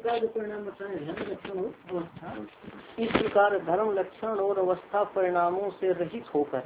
प्रकार के परिणाम बताए, धर्म लक्षण और अवस्था। इस प्रकार धर्म लक्षण और अवस्था परिणामों से रहित होकर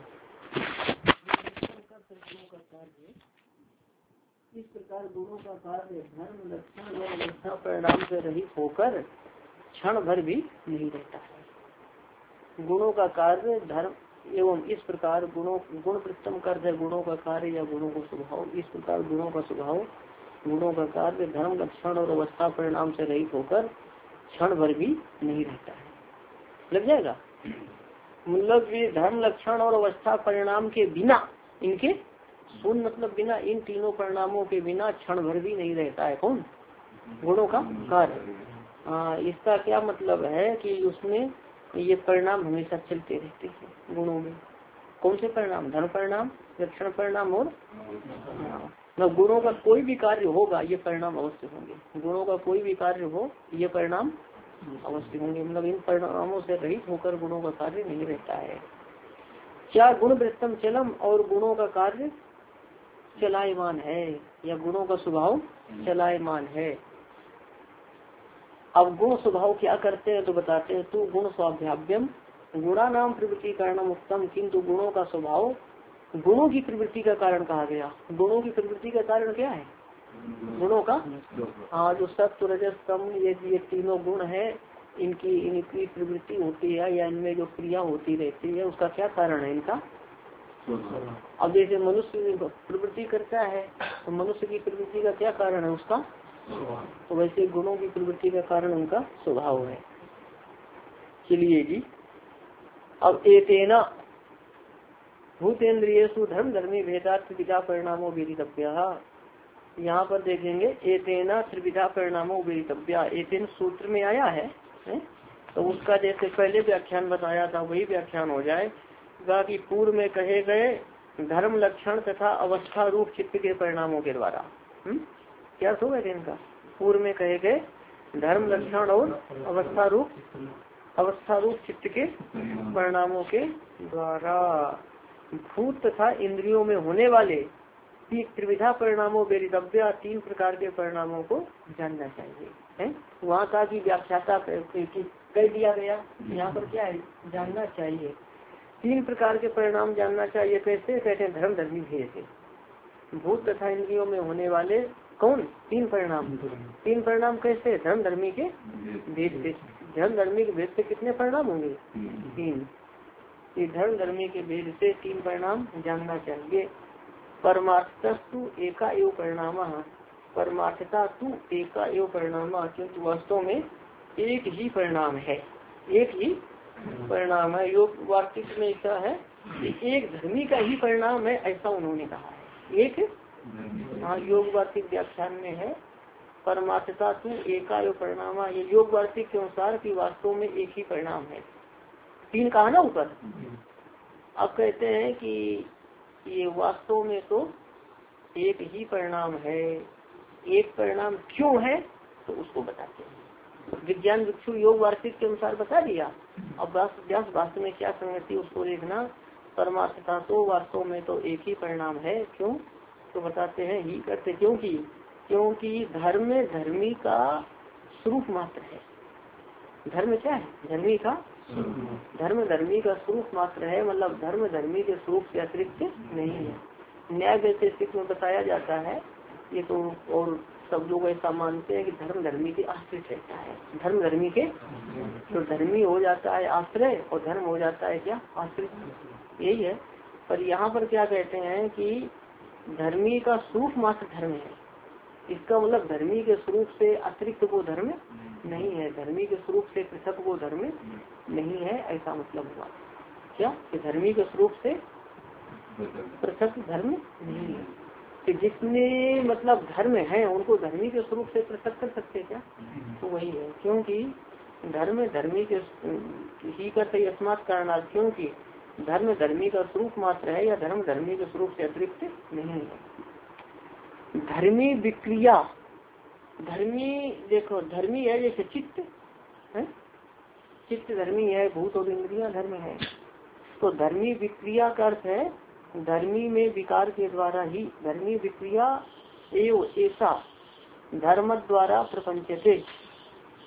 इस प्रकार गुणों का कार्य धर्म लक्षण और अवस्था परिणाम से रहित होकर क्षण भर भी नहीं रहता है। गुणों का कार्य धर्म एवं इस प्रकार गुण प्रथम कार्य गुणों का कार्य या गुणों का स्वभाव। इस प्रकार गुणों का स्वभाव गुणों का कार्य धर्म लक्षण और अवस्था परिणाम से रहित होकर क्षण भर भी नहीं रहता है। लग जाएगा मतलब ये धर्म लक्षण और अवस्था परिणाम के बिना, इनके शून्य मतलब बिना, इन तीनों परिणामों के बिना क्षण भर भी नहीं रहता है। कौन? गुणों का कार्य। इसका क्या मतलब है कि उसमें ये परिणाम हमेशा चलते रहते हैं। गुणों में कौन से परिणाम? धर्म परिणाम, लक्षण परिणाम और गुणों का कोई भी कार्य होगा ये परिणाम अवश्य होंगे। गुणों का कोई भी कार्य हो ये परिणाम अवश्य होंगे। मतलब इन परिणामों से रहित होकर गुणों का कार्य नहीं रहता है। क्या गुण वृत्तम चलम, और गुणों का कार्य चलायमान है या गुणों का स्वभाव चलायमान है। अब गुण स्वभाव क्या करते हैं तो बताते हैं। तू गुण स्वाभ्याव्यम गुणा नाम प्रवृत्ति कारणम उत्तम, किंतु गुणों का स्वभाव गुणों की प्रवृत्ति का कारण कहा गया। गुणों की प्रवृत्ति का कारण क्या है? गुणों का जो सत्व रजस तम ये तीनों गुण है, इनकी प्रवृत्ति होती है या इनमें जो क्रिया होती रहती है उसका क्या कारण है? इनका अब जैसे मनुष्य प्रवृत्ति करता है तो मनुष्य की प्रवृत्ति का क्या कारण है? उसका तो वैसे गुणों की प्रवृत्ति का कारण उनका स्वभाव है। चलिए जी, अब एतेना भूतेन्द्रियेषु धर्म धर्मी भेदार्थ त्रिविधा परिणामों वेदितव्या। यहाँ पर देखेंगे एतेना त्रिविधा परिणामों वेदितव्या। एतेन सूत्र में आया है तो उसका जैसे पहले व्याख्यान बताया था वही व्याख्यान हो जाएगा कि पूर्व में कहे गए धर्म लक्षण तथा अवस्था रूप चित्त के परिणामों के द्वारा। क्या होगा इनका? पूर्व में कहे गए धर्म लक्षण और अवस्था रूप चित्त के परिणामों के द्वारा भूत तथा इंद्रियों में होने वाले त्रिविधा परिणामों वेदितव्या, तीन प्रकार के परिणामों को जानना चाहिए है। वहाँ का की व्याख्याता कह दिया गया, यहाँ पर क्या है? जानना चाहिए। तीन प्रकार के परिणाम जानना चाहिए। कैसे? कहते हैं धर्म धर्मी भेद से भूत तथा इंद्रियों में होने वाले कौन? तीन परिणाम। तीन परिणाम कैसे? धर्म धर्मी के भेद से। धर्म धर्मी के भेद से कितने परिणाम होंगे? तीन। धर्म धर्मी के भेद से तीन परिणाम जानना चाहिए। परमार्थस्तु एका एव परिणाम, परमार्थता तु एका एव परिणाम, क्योंकि वास्तव में एक ही परिणाम है। एक ही परिणाम है। योग वार्तिक में ऐसा है कि एक धर्मी का ही परिणाम है, ऐसा उन्होंने कहा है। एक योग वार्तिक व्याख्यान में है परमार्थता तु एका एव परिणाम। ये योग वार्तिक के अनुसार कि वास्तव में एक ही परिणाम है। तीन कहा ना ऊपर। अब कहते हैं कि ये वास्तव में तो एक ही परिणाम है। एक परिणाम क्यों है तो उसको बताते हैं। विज्ञान भिक्षु योग वार्तिक के अनुसार बता दिया। अब वास्तव में क्या संगति उसको देखना। परमार्थता तो वास्तव में तो एक ही परिणाम है। क्यों तो बताते हैं ही करते क्योंकि धर्म धर्मी का स्वरूप मात्र है। धर्म क्या है? धर्मी का धर्म धर्मी का स्वरूप मात्र है। मतलब धर्म धर्मी के स्वरूप से अतिरिक्त नहीं है। न्याय वैशेषिक में बताया जाता है ये तो, और सब लोग ऐसा मानते हैं कि धर्म धर्मी के आश्रित रहता है। धर्म धर्मी के तो धर्मी हो जाता है आश्रय और धर्म हो जाता है क्या? आश्रित। यही है। पर यहाँ पर क्या कहते हैं कि धर्मी का स्वरूप मात्र धर्म है। इसका मतलब धर्मी के स्वरूप से अतिरिक्त वो धर्म नहीं है। धर्मी के स्वरूप से पृथक वो धर्म नहीं है, ऐसा मतलब हुआ क्या? कि धर्मी के स्वरूप से पृथक धर्म नहीं है। कि जिसमें मतलब धर्म है उनको धर्मी के स्वरूप से पृथक कर सकते क्या? तो वही है। क्योंकि धर्म धर्मी के ही का सही अस्मात् कारणार्थ, क्योंकि धर्म धर्मी का स्वरूप मात्र है या धर्म धर्मी के स्वरूप से अतिरिक्त नहीं है। धर्मी विक्रिया, धर्मी देखो धर्मी है जैसे चित्त है, चित्त धर्मी है, भूत और इंद्रियां धर्म है। तो धर्मी विक्रिया का अर्थ है धर्मी में विकार के द्वारा ही। धर्मी विक्रिया एवं ऐसा धर्म द्वारा प्रपंचते,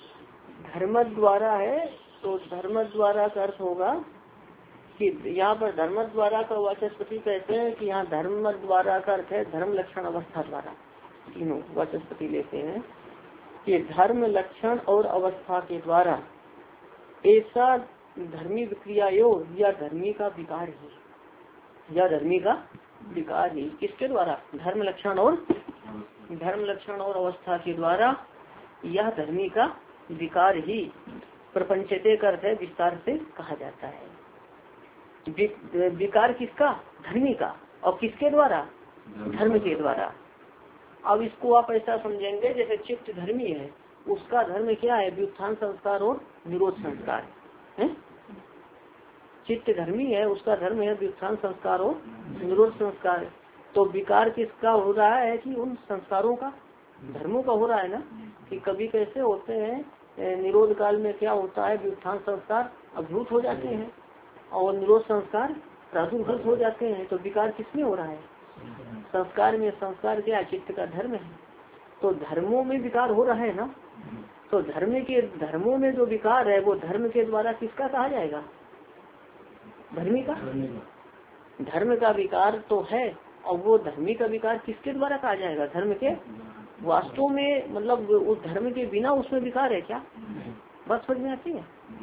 धर्म द्वारा है, तो धर्म द्वारा का अर्थ होगा कि यहाँ पर धर्म द्वारा का वाचस्पति कहते हैं कि यहाँ धर्म द्वारा का अर्थ है धर्म लक्षण अवस्था द्वारा। तीनों वाचस्पति लेते हैं कि धर्म लक्षण और अवस्था के द्वारा ऐसा धर्मी विक्रिया योग या धर्मी का विकार ही, या धर्मी का विकार ही किसके द्वारा, धर्म लक्षण और अवस्था के द्वारा यह धर्मी का विकार ही प्रपंचते का अर्थ है विस्तार से कहा जाता है। विकार किसका, धर्मी का, और किसके द्वारा, धर्म के द्वारा। अब इसको आप ऐसा समझेंगे जैसे चित्त धर्मी है, उसका धर्म क्या है, व्युत्थान संस्कार और निरोध संस्कार है। चित्त धर्मी है, उसका धर्म है व्युत्थान संस्कार और निरोध संस्कार। तो विकार किसका हो रहा है कि उन संस्कारों का, धर्मों का हो रहा है ना। कि कभी कैसे होते हैं, निरोध काल में क्या होता है, व्युत्थान संस्कार अभिभूत हो जाते हैं और निरोध संस्कार प्रादुर्भूत हो जाते हैं। तो विकार किसमें हो रहा है, संस्कार में। संस्कार क्या, चित्त का धर्म है। तो धर्मों में विकार हो रहा है ना। तो धर्मों में जो विकार है वो धर्म के द्वारा किसका कहा जाएगा, धर्मी का। धर्म का विकार तो है, और वो धर्मी का विकार किसके द्वारा कहा जाएगा, धर्म के। वास्तव में मतलब उस धर्म के बिना उसमें विकार है क्या, बस समझ में आती है।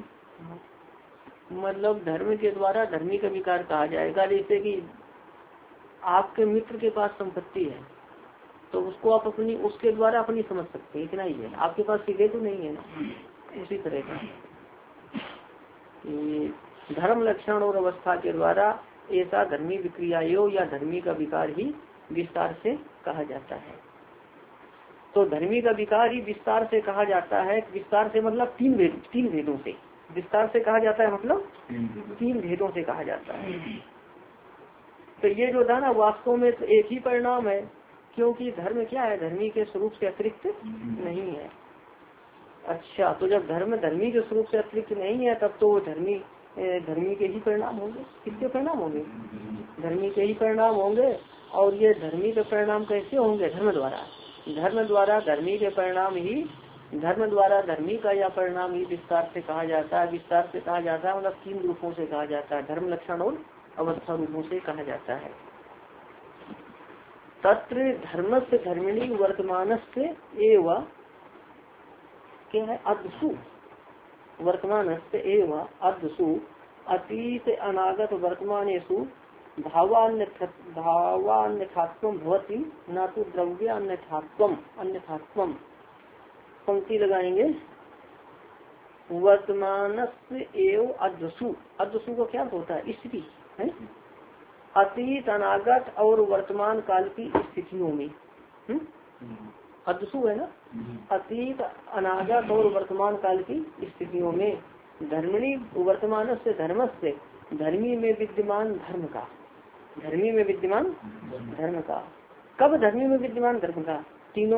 मतलब धर्म के द्वारा धर्मी का विकार कहा जाएगा। जैसे कि आपके मित्र के पास संपत्ति है, तो उसको आप अपनी, उसके द्वारा अपनी समझ सकते हैं, इतना ही है। आपके पास सीधे तो नहीं है ना। उसी तरह का धर्म लक्षण और अवस्था के द्वारा ऐसा धर्मी विक्रियायो या धर्मी का विकार ही विस्तार से कहा जाता है। तो धर्मी का विकार ही विस्तार से कहा जाता है। विस्तार से मतलब तीन भेदों से विस्तार से कहा जाता है, मतलब तीन भेदों से कहा जाता है। तो ये जो था ना, वास्तव में तो एक ही परिणाम है, क्योंकि धर्म क्या है, धर्मी के स्वरूप से अतिरिक्त नहीं है। अच्छा, तो जब धर्म धर्मी के स्वरूप से अतिरिक्त नहीं है, तब तो वो धर्मी के ही परिणाम होंगे। किसके परिणाम होंगे, धर्मी के ही परिणाम होंगे। और ये धर्मी के परिणाम कैसे होंगे, धर्म द्वारा धर्मी के परिणाम ही, धर्म द्वारा धर्मी का यह परिणाम ही विस्तार से कहा जाता है। विस्तार से कहा जाता है मतलब तीन रूपों से कहा जाता है, धर्म लक्षण और अवस्था रूपों से कहा जाता है। तत्र धर्म से धर्मिणी वर्तमान से एवं क्या है, अद्सु वर्तमान से एवं अद्सु अतीत अनागत वर्तमानेषु भावान्यथात्वं भवति न तो द्रव्य अन्यथात्वं। पंक्ति लगाएंगे, वर्तमान एवं अद्सु को क्या होता है, स्थिति है। अतीत अनागत और वर्तमान काल की स्थितियों में अद्सु है ना। अतीत अनागत और वर्तमान काल की स्थितियों में धर्मिणी वर्तमान से धर्म से धर्मी में विद्यमान धर्म का, धर्मी में विद्यमान धर्म का। कब धर्मी में विद्यमान धर्म का, तीनों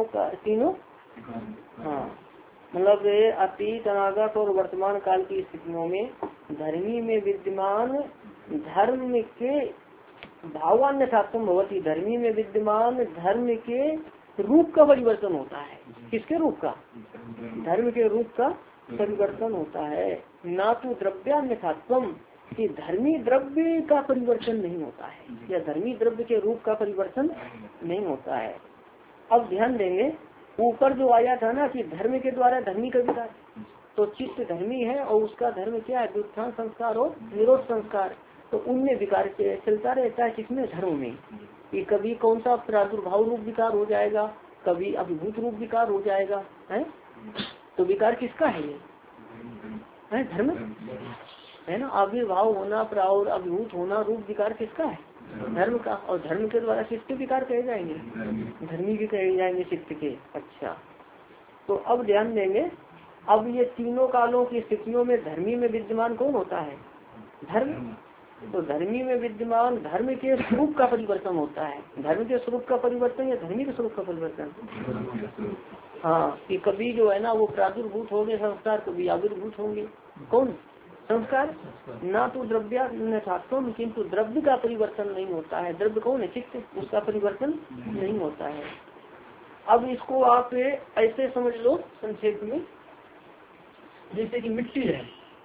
हाँ, मतलब अतीत अनागत और वर्तमान काल की स्थितियों में धर्मी में विद्यमान धर्म के भावान्यथात्म भवती, धर्मी में विद्यमान धर्म के रूप का परिवर्तन होता है। किसके रूप का, धर्म के रूप का परिवर्तन होता है। ना तो द्रव्यान्यथात्वम, कि धर्मी द्रव्य का परिवर्तन नहीं होता है, या धर्मी द्रव्य के रूप का परिवर्तन नहीं होता है। अब ध्यान देंगे, ऊपर जो आया था ना कि धर्म के द्वारा धर्मी का विकार, तो चित्त धर्मी है और उसका धर्म क्या है, व्युत्थान संस्कार और निरोध संस्कार। तो उनमें विकार चलता रहता है, किसमें, धर्म में। कि कभी कौन सा प्रादुर्भाव रूप विकार हो जाएगा, कभी अभिभूत रूप विकार हो जाएगा है। तो विकार किसका है, ये है धर्म है ना। आविर्भाव होना, और अभिभूत होना रूप विकार किसका है, धर्म का। और धर्म के द्वारा किसके विकार कहे जाएंगे, धर्मी भी कहे जाएंगे, चित्त के। अच्छा, तो अब ध्यान देंगे, अब ये तीनों कालों की स्थितियों में धर्मी में विद्यमान कौन होता है, धर्म। तो धर्मी में विद्यमान धर्म के स्वरूप का परिवर्तन होता है। धर्म के स्वरूप का परिवर्तन या धर्मी के स्वरूप का परिवर्तन, हाँ। कि कभी जो है ना वो प्रादुर्भूत होंगे संस्कार, कभी आविर्भूत होंगे कौन, संस्कार। ना तो द्रव्यान्यथात्वम, किंतु द्रव्य का परिवर्तन नहीं होता है। द्रव्य कौन है, चित्त, उसका परिवर्तन नहीं होता है। अब इसको आप ऐसे समझ लो संक्षेप में जैसे कि मिट्टी है,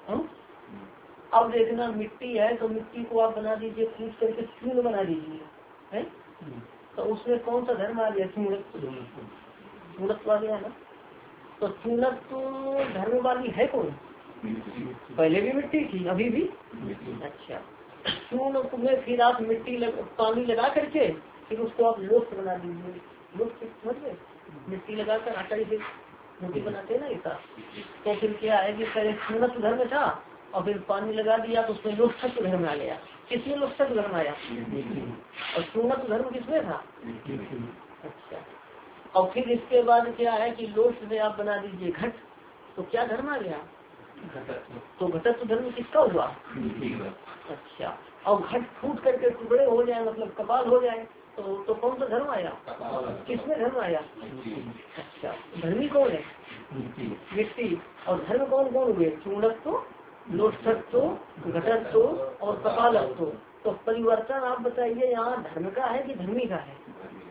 अब देखना मिट्टी है तो मिट्टी को आप बना दीजिए, कूच करके चूर्ण बना दीजिए, है तो उसमें कौन सा धर्म आ गया? चूर्णत्व आ गया ना। तो चूर्णत्व धर्म वाली है कौन? पहले भी मिट्टी थी, अभी भी। अच्छा, चूर्ण में फिर आप पानी लगा करके फिर उसको आप लोट बना दीजिए। लोट समझ गए? मिट्टी लगाकर आटा जैसे रोटी बनाते हैं ना ऐसा। तो फिर क्या है कि पहले चूर्णत्व धर्म था और फिर पानी लगा दिया तो उसमें लोकतत्व धर्म आ गया। किसमें लोकतत्व धर्म आया? और चूर्णत्व धर्म किसमें था? अच्छा, और फिर इसके बाद क्या है कि लोट में आप बना दीजिए घट, तो क्या धर्म आ गया? तो घटत्व धर्म किसका हुआ? अच्छा, और घट फूट करके टुकड़े हो जाए मतलब कपाल हो जाए तो कौन सा धर्म आया? किसमें धर्म आया? अच्छा, धर्मी कौन है? मिट्टी। और धर्म कौन कौन हुए? चूर्णत्व, लोटत्व, घटत्व और कपालत्व। तो परिवर्तन आप बताइए यहाँ धर्म का है कि धर्मी का है?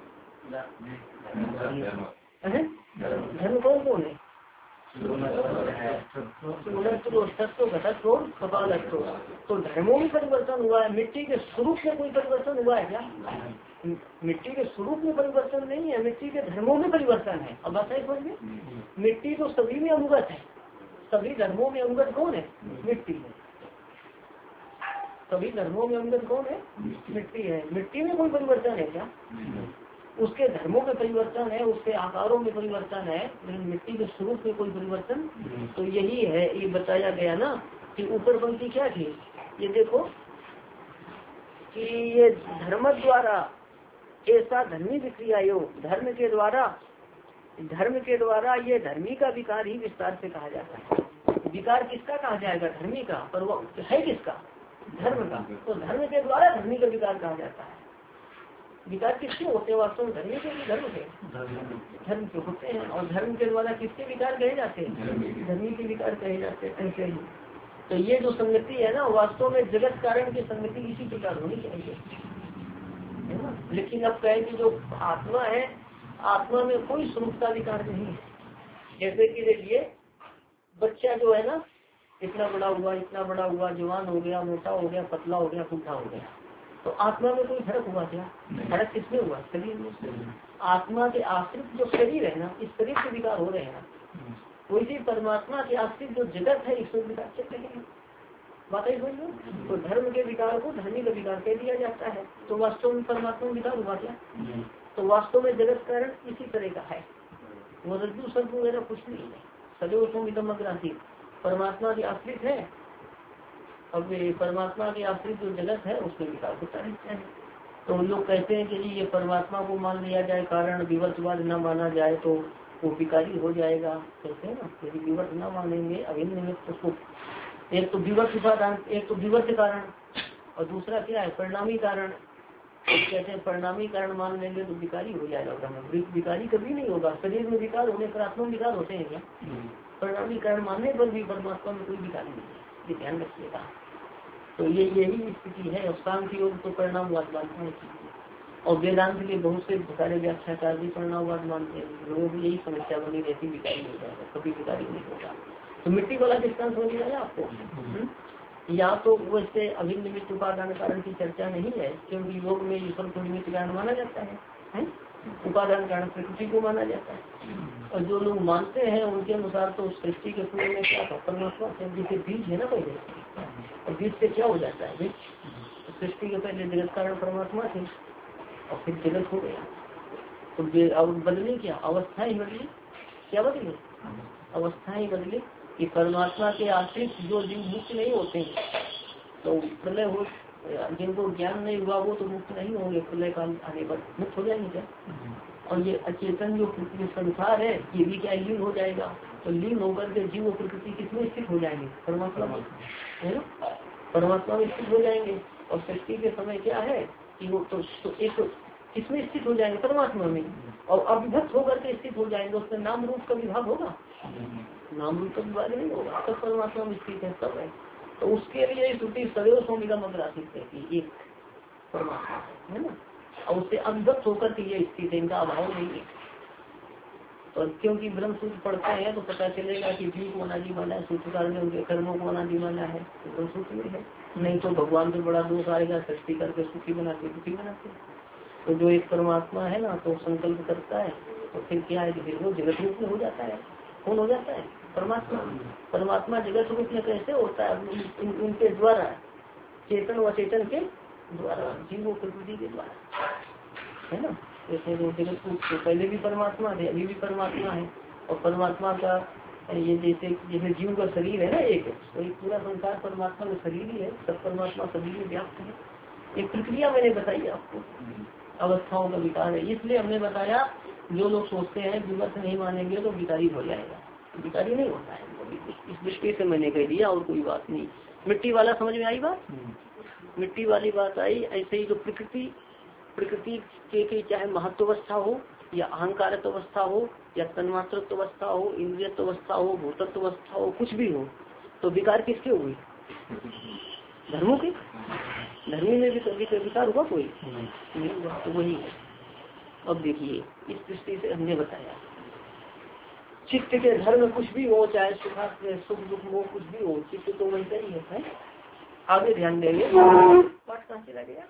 धर्म कौन कौन है? तत्व, घटत्व, कपालत्व। तो धर्मों में परिवर्तन हुआ है। मिट्टी के स्वरूप में कोई परिवर्तन हुआ है क्या? मिट्टी के स्वरूप में परिवर्तन नहीं है, मिट्टी के धर्मों में परिवर्तन है। अब बात है समझिए, मिट्टी तो सभी में अनुगत है। सभी धर्मों में अनुगत कौन है? मिट्टी है। सभी धर्मों में अनुगत कौन है? मिट्टी है। मिट्टी में कोई परिवर्तन है क्या? उसके धर्मों में परिवर्तन है, उसके आकारों में परिवर्तन है, लेकिन मिट्टी के स्वरूप में कोई परिवर्तन। तो यही है, ये बताया गया ना कि ऊपर पंक्ति क्या थी, ये देखो कि ये धर्म द्वारा ऐसा धर्मी विक्रियायो, धर्म के द्वारा ये धर्मी का विकार ही विस्तार से कहा जाता है। विकार किसका कहा जाएगा? धर्मी का। पर वो है किसका? धर्म का। तो धर्म के द्वारा धर्मी का विकार कहा जाता है। विकार किसके होते हैं? वास्तव में धर्म के, धर्म के धर्म के होते हैं। और धर्म के द्वारा किसके विकार कहे जाते हैं? धर्मी के विकार कहे जाते हैं। ऐसे ही तो ये जो संगति है ना, वास्तव में जगत कारण की संगति इसी प्रकार होनी चाहिए, है ना। लेकिन अब कहे कि जो आत्मा है, आत्मा में कोई स्वरूप का विकार नहीं है। जैसे कि देखिए बच्चा जो है ना, इतना बड़ा हुआ, जवान हो गया, मोटा हो गया, पतला हो गया, फूटा हो गया, तो आत्मा में कोई फर्क हुआ क्या? फर्क किसमें हुआ? शरीर में। आत्मा के आश्रित जो शरीर है ना, इस शरीर के विकार हो रहे हैं। वैसे परमात्मा के आश्रित जो जगत है, इसमें विकार चल रहे हैं। बात ही समझ लो। तो धर्म के विकार को धर्मी का विकार कह दिया जाता है। तो वास्तव में परमात्मा में विकार हुआ क्या? तो वास्तव में जगत कारण इसी तरह का है। वो रज्जु सर्प वगैरह कुछ नहीं है। सदैव सोमितम अग्रासी परमात्मा के आश्रित है। अब परमात्मा के आश्रित जो जगत है उसके विकार होता रहता है। तो लोग कहते हैं कि जी ये परमात्मा को मान लिया जाए कारण, विवर्तवाद न माना जाए तो वो विकारी हो जाएगा। कहते हैं ना, यदि विवर्त न मानेंगे अभिन्न निमित्त उसको, एक तो विवर्त उपादान, एक तो विवर्त कारण और दूसरा क्या है? परिणामी कारण। तो कहते हैं परिणामी कारण मान लेंगे तो विकारी हो जाएगा ब्रह्म। विकारी कभी नहीं होगा। शरीर में विकार होने पर आत्मा में विकार होते हैं क्या? परिणामी कारण मानने पर भी परमात्मा में कोई विकार नहीं है, ये ध्यान रखिएगा। तो ये यही स्थिति है। और सांख्य योग तो परिणामवाद मानते हैं और वेदांत के बहुत से सारे व्याख्याकार भी परिणामवाद मानते हैं। लोगों की यही समस्या बनी रहती, विकारी हो जाएगा, कभी विकारी नहीं होगा। तो मिट्टी वाला दृष्टांत हो गया आपको। या तो वैसे अभिन्न निमित्त उपादान कारण की चर्चा नहीं है, क्योंकि योग में ईश्वर को निमित्त कारण माना जाता है? उपादान कारण प्रकृति को माना जाता है। और जो लोग मानते हैं उनके अनुसार तो सृष्टि के पूर्व में क्या था? परमात्मा से। जैसे बीज है ना पहले, और बीज से क्या हो जाता है? बीज सृष्टि के पहले जगत कारण परमात्मा थे और फिर जगत हो गया। तो अब बदली क्या? अवस्था ही बदली। क्या बदली? अवस्था ही बदली कि परमात्मा के आश्रित जो जीव मुक्त नहीं होते हैं, तो प्रलय हो, जिनको ज्ञान नहीं हुआ वो तो मुक्त नहीं होंगे। प्रलय काल आने पर मुक्त हो जाएंगे क्या? और ये अचेतन जो संसार है ये भी क्या लीन हो जाएगा? तो लीन होकर के जीव और प्रकृति किसमें स्थित हो जाएंगे? परमात्मा में, है ना। परमात्मा में स्थित हो जाएंगे। और सृष्टि के समय क्या है कि वो तो एक किसमें स्थित हो जाएंगे? परमात्मा में। और अविभक्त होकर के स्थित हो जाएंगे। उसमें नाम रूप का विभाग होगा? नाम रूप का विभाग नहीं होगा। सब परमात्मा में स्थित है, सब है। तो उसके लिए श्रुति सदैव सोमिका मग्रासित रहती, एक परमात्मा है ना। और उससे अविभक्त होकर के ये स्थित है, इनका अभाव नहीं है। और क्योंकि ब्रह्म सूत्र पढ़ते हैं तो पता चलेगा कि जीव को अनादि माना है, सूत्रकार ने उनके कर्मों को अनादि माना है, तो ब्रह्म सूत्र में है। नहीं तो भगवान से बड़ा दोष आएगा, सृष्टि करके सुखी बनाते दुखी बनाते। तो जो एक परमात्मा है ना तो संकल्प करता है तो फिर क्या है कि फिर वो जगत रूप में हो जाता है। कौन हो जाता है? परमात्मा। परमात्मा जगत रूप में कैसे होता है? उनके द्वारा, चेतन व चेतन के द्वारा, जीव प्रकृति के द्वारा, है ना। जैसे वो जगत रूप से पहले भी परमात्मा थे, अभी भी परमात्मा है। और परमात्मा का ये जैसे जीव का शरीर है ना एक, तो एक पूरा संसार परमात्मा का शरीर ही है, सब परमात्मा शरीर में व्याप्त है। एक प्रक्रिया मैंने बताई आपको, अवस्थाओं का विकार है। इसलिए हमने बताया जो लोग सोचते हैं विमर्श नहीं मानेंगे तो विकारी हो जाएगा, विकारी नहीं होता है। इस दृष्टि से मैंने कह दिया, और कोई बात नहीं। मिट्टी वाला समझ में आई बात? मिट्टी वाली बात आई। ऐसे ही जो प्रकृति के चाहे महत्वावस्था हो या अहंकारत्व अवस्था हो या तन्मात्रत्व अवस्था हो, इंद्रियत्व अवस्था हो, भूतत्व अवस्था हो, कुछ भी हो, तो विकार किसके हुए? धर्मों के। धर्मी में भी विकार हुआ कोई नहीं हुआ, तो वही है। अब देखिए इस दृष्टि से हमने बताया चित्त के धर्म कुछ भी हो, चाहे सुख दुख मोह कुछ भी हो, चित्त तो वैसा ही है। आगे ध्यान देंगे। पाठ कहाँ चला गया?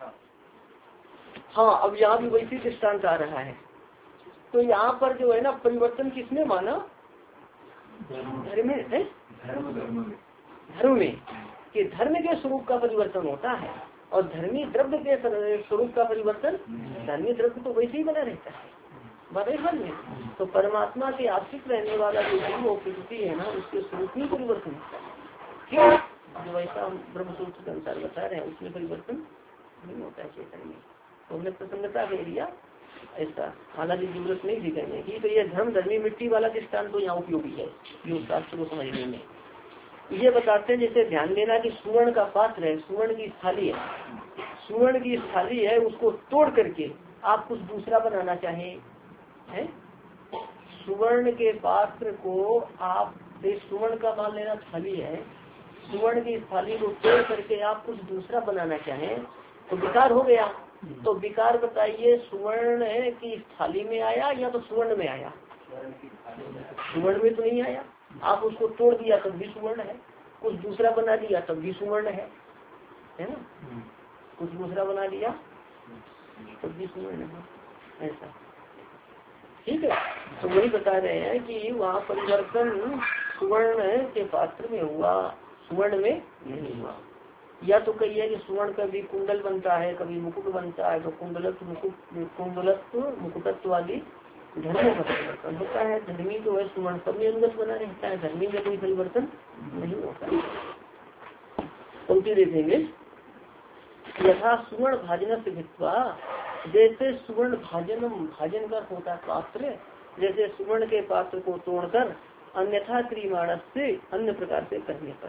हाँ, अब यहाँ भी वैसी दृष्टांत आ रहा है। तो यहाँ पर जो है ना परिवर्तन किसने माना? धर्म है, धर्म में कि धर्म के स्वरूप का परिवर्तन होता है और धर्मी द्रव्य के स्वरूप का परिवर्तन, धर्मी द्रव्य तो वैसे ही बना रहता है बराबर में। तो परमात्मा के आश्रित रहने वाला जो जीव और प्रकृति है ना, उसके स्वरूप में परिवर्तन होता है। क्यों? जो ऐसा हम ब्रह्म सूत्र के अनुसार बता रहे हैं उसमें परिवर्तन नहीं होता है चेतन में। तो हमने प्रसन्नता कह दिया ऐसा, हालांकि जरूरत नहीं थी कहने की। तो ये धर्म धर्मी मिट्टी वाला दृष्टांत तो यहाँ उपयोगी है जो शास्त्र को समझने में। ये बताते हैं जैसे ध्यान देना कि सुवर्ण का पात्र है, सुवर्ण की थाली है, सुवर्ण की थाली है, उसको तोड़ करके आप कुछ दूसरा बनाना चाहें, है सुवर्ण के पात्र को आप, सुवर्ण का मान लेना थाली है, सुवर्ण की थाली को तोड़ करके आप कुछ दूसरा बनाना चाहें तो विकार हो गया। तो विकार बताइए सुवर्ण की थाली में आया या तो सुवर्ण में आया? सुवर्ण में तो नहीं आया। आप उसको तोड़ दिया तब भी सुवर्ण है, कुछ दूसरा बना दिया तब भी सुवर्ण है ना। कुछ दूसरा बना दिया तब भी सुवर्ण है, ऐसा ठीक है। तो वही बता रहे हैं कि वहाँ परिवर्तन सुवर्ण के पात्र में हुआ, सुवर्ण में नहीं हुआ। या तो कहिए कि सुवर्ण कभी कुंडल बनता है, कभी मुकुट बनता है, तो कुंडलत्व मुकुटत्व आदि धर्मों का परिवर्तन होता है। धर्मी जो है सुवर्ण सब में अनुगत बना रहता है, धर्मी में कोई परिवर्तन नहीं होता। पंक्ति देखेंगे, यथा सुवर्ण भाजन से भित्वा, जैसे सुवर्ण भाजन का होता पात्र, जैसे सुवर्ण के पात्र को तोड़कर अन्यथा क्रियमाण से अन्य प्रकार से करने पर,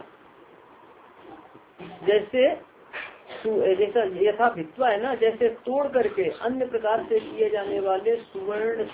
जैसे जैसा यथा भित्वा है ना, जैसे तोड़ करके अन्य प्रकार से किए जाने वाले सुवर्ण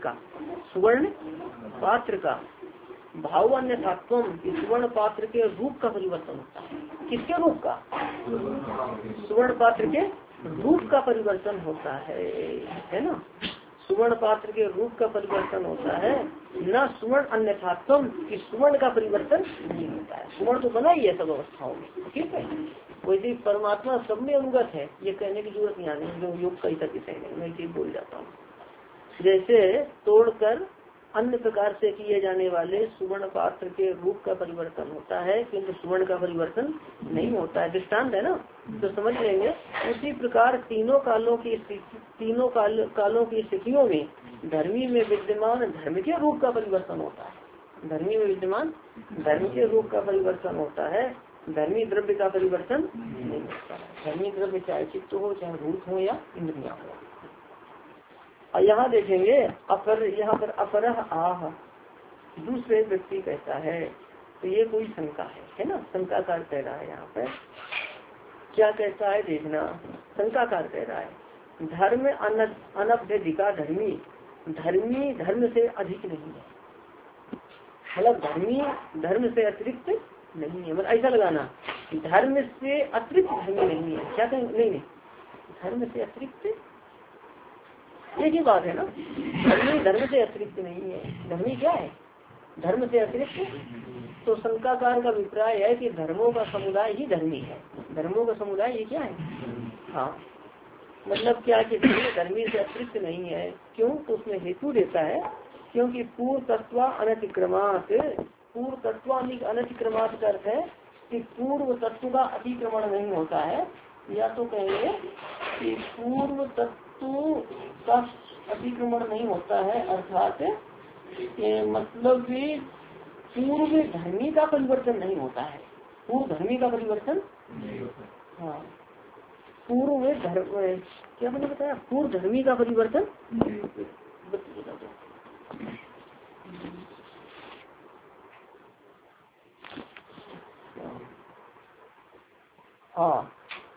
पात्र का भाव अन्यथात्व, सुवर्ण पात्र के रूप का परिवर्तन होता है। किसके रूप का? सुवर्ण पात्र के रूप का परिवर्तन होता है ना। सुवर्ण पात्र के रूप का परिवर्तन होता है, न सुवर्ण अन्यथात्व, कि सुवर्ण का परिवर्तन नहीं होता है। सुवर्ण तो बना ही है सब अवस्थाओं में, ठीक है। वैसे परमात्मा सब में अनुगत है, ये कहने की जरूरत नहीं आनी, जो योग का ही है, मैं ठीक बोल जाता हूँ। जैसे तोड़कर अन्य प्रकार से किए जाने वाले सुवर्ण पात्र के रूप का परिवर्तन होता है, किंतु सुवर्ण का परिवर्तन नहीं होता है। दृष्टांत है ना, तो समझ लेंगे। उसी प्रकार तीनों कालों की स्थितियों में धर्मी में विद्यमान धर्म के रूप का परिवर्तन होता है। धर्मी में विद्यमान धर्म के रूप का परिवर्तन होता है, धर्मी द्रव्य का परिवर्तन नहीं होता है। धर्मी द्रव्य चाहे चित्त हो, चाहे रूप हो या इंद्रिया हो। और यहाँ देखेंगे यहाँ पर अपरह आह, दूसरे व्यक्ति कहता है, तो ये कोई शंका है ना, शंकाकार कह रहा है। यहाँ पर क्या कहता है देखना, शंकाकार कह रहा है धर्म अनभ्यधिका धर्मी, धर्मी धर्म से अधिक नहीं है, मतलब धर्मी धर्म से अतिरिक्त नहीं है। मतलब ऐसा लगाना धर्म से अतिरिक्त धर्मी नहीं है। क्या कहें? नहीं, धर्म से अतिरिक्त एक ही बात है ना। धर्मी धर्म से अतिरिक्त नहीं है। धर्मी क्या है? धर्म से अतिरिक्त। तो शंकाकार का अभिप्राय है कि धर्मों का समुदाय ही धर्मी है। धर्मों का समुदाय ये क्या है? हाँ, मतलब क्या कि धर्मी से अतिरिक्त नहीं है। क्यों? तो उसमें हेतु देता है, क्योंकि पूर्व तत्व अनतिक्रमात, पूर्व तत्व अनतिक्रमात का अर्थ है कि पूर्व तत्व का अतिक्रमण नहीं होता है, या तो कहेंगे कि पूर्व तत्व का अतिक्रमण नहीं होता है, अर्थात मतलब कि पूर्व धर्मी का परिवर्तन नहीं होता है। पूर्व धर्मी का परिवर्तन, हाँ, पूर्व में धर्म क्या मैंने बताया? पूर्व धर्मी का परिवर्तन। हाँ,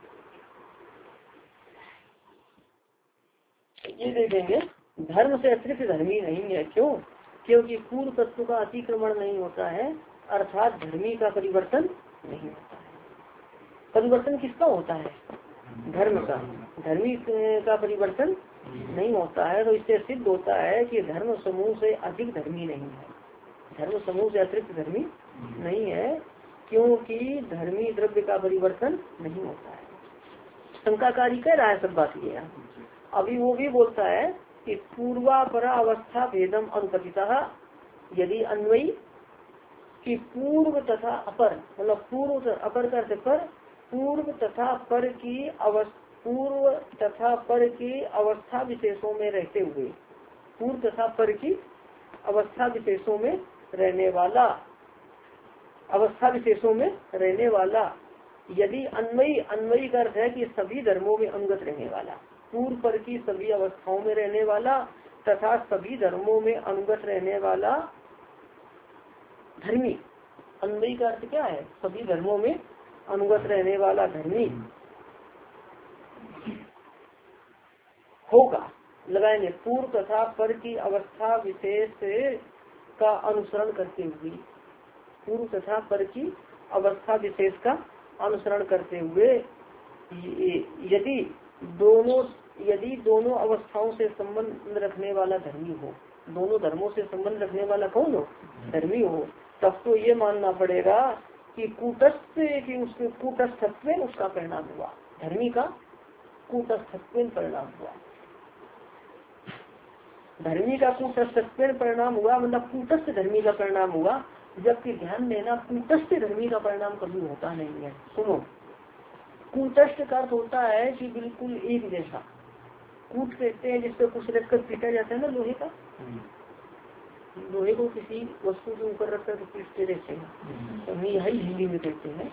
ये देखेंगे धर्म से अतिरिक्त धर्मी नहीं है। क्यों? क्योंकि पूर्व तत्व का अतिक्रमण नहीं होता है, अर्थात धर्मी का परिवर्तन नहीं होता है। परिवर्तन किसका होता है? धर्म का। धर्मी का परिवर्तन नहीं होता है। तो इससे सिद्ध होता है कि धर्म समूह से अधिक धर्मी नहीं है, धर्म समूह से अतिरिक्त धर्मी नहीं है, क्योंकि धर्मी द्रव्य का परिवर्तन नहीं होता है। शंकाकारी कह रहा है सब बात ये। अभी वो भी बोलता है कि पूर्वापरा अवस्था भेदम अनुपतिता, यदि अन्वयी कि पूर्व तथा अपर, मतलब पूर्व अपर का अर्थ पर, पूर्व तथा पर की पूर्व तथा पर की अवस्था विशेषों में रहते हुए, पूर्व तथा पर की अवस्था विशेषों में रहने वाला, अवस्था विशेषों में रहने वाला, यदि अन्वयी, अन्वयी का अर्थ है कि सभी धर्मों में अनुगत रहने वाला, पूर्व पर की सभी अवस्थाओं में रहने वाला तथा सभी धर्मों में अनुगत रहने वाला धर्मी। अन्वयी का अर्थ क्या है? सभी धर्मों में अनुगत रहने वाला धर्मी होगा। लगाएंगे पूर्व तथा पर की अवस्था विशेष का अनुसरण करते हुए, पूर्व तथा पर की अवस्था विशेष का अनुसरण करते हुए, यदि दोनों अवस्थाओं से संबंध रखने वाला धर्मी हो, दोनों धर्मों से संबंध रखने वाला कौन हो? धर्मी हो। तब तो ये मानना पड़ेगा कि कूटस्थ, कि उसके कूटस्थत्व उसका परिणाम हुआ, धर्मी का कूटस्थत्व परिणाम हुआ, धर्मी का कूटस्थत्व परिणाम हुआ, मतलब कूटस्थ धर्मी का परिणाम हुआ। जबकि ध्यान देना, कूटस्थ धर्मी का परिणाम कभी होता नहीं है। सुनो, कूटस्थ का अर्थ होता है कि बिल्कुल एक जैसा। कूट कहते हैं जिसपे कुछ रखकर पीटा जाता है ना, लोहे का, लोहे को किसी वस्तु के ऊपर रखकर पीटते रहते हैं, तो यही हिंदी में कहते हैं।